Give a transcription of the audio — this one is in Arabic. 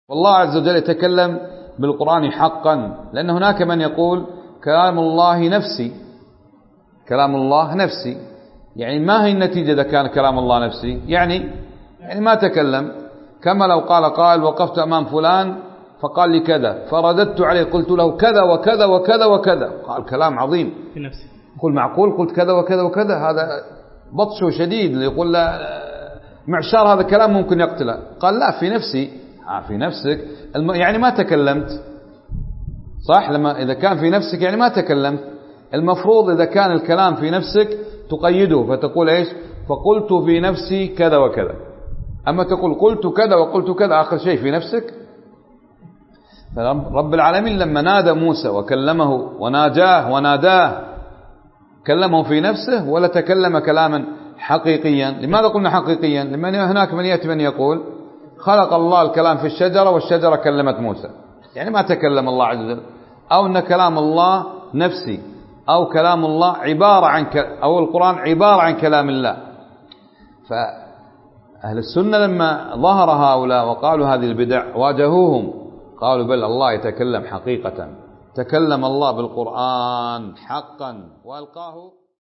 والله عز وجل يتكلم بالقرآن حقا، لأن هناك من يقول كلام الله نفسي. كلام الله نفسي، يعني ما هي النتيجة إذا كان كلام الله نفسي؟ يعني ما تكلم. كما لو قال قائل وقفت أمام فلان فقال لي كذا، فرددت عليه قلت له كذا وكذا وكذا وكذا، قال كلام عظيم في نفسه. قل معقول قلت كذا وكذا وكذا؟ هذا بطشه شديد، يقول له معشار هذا كلام ممكن يقتله. قال لا، في نفسي. في نفسك يعني ما تكلمت، صح؟ لما إذا كان في نفسك يعني ما تكلمت. المفروض إذا كان الكلام في نفسك تقيده، فتقول إيش؟ فقلت في نفسي كذا وكذا. أما تقول قلت كذا وقلت كذا آخر شيء في نفسك. رب العالمين لما نادى موسى وكلمه وناداه كلمه في نفسه ولا تكلم كلاما حقيقيا؟ لماذا قلنا حقيقيا؟ لأن هناك من يأتي من يقول خلق الله الكلام في الشجرة والشجرة كلمت موسى، يعني ما تكلم الله عز وجل، أو أن كلام الله نفسي، أو كلام الله عبارة عن أو القرآن عبارة عن كلام الله. فأهل السنة لما ظهر هؤلاء وقالوا هذه البدع واجهوهم، قالوا بل الله يتكلم حقيقة، تكلم الله بالقرآن حقا وألقاه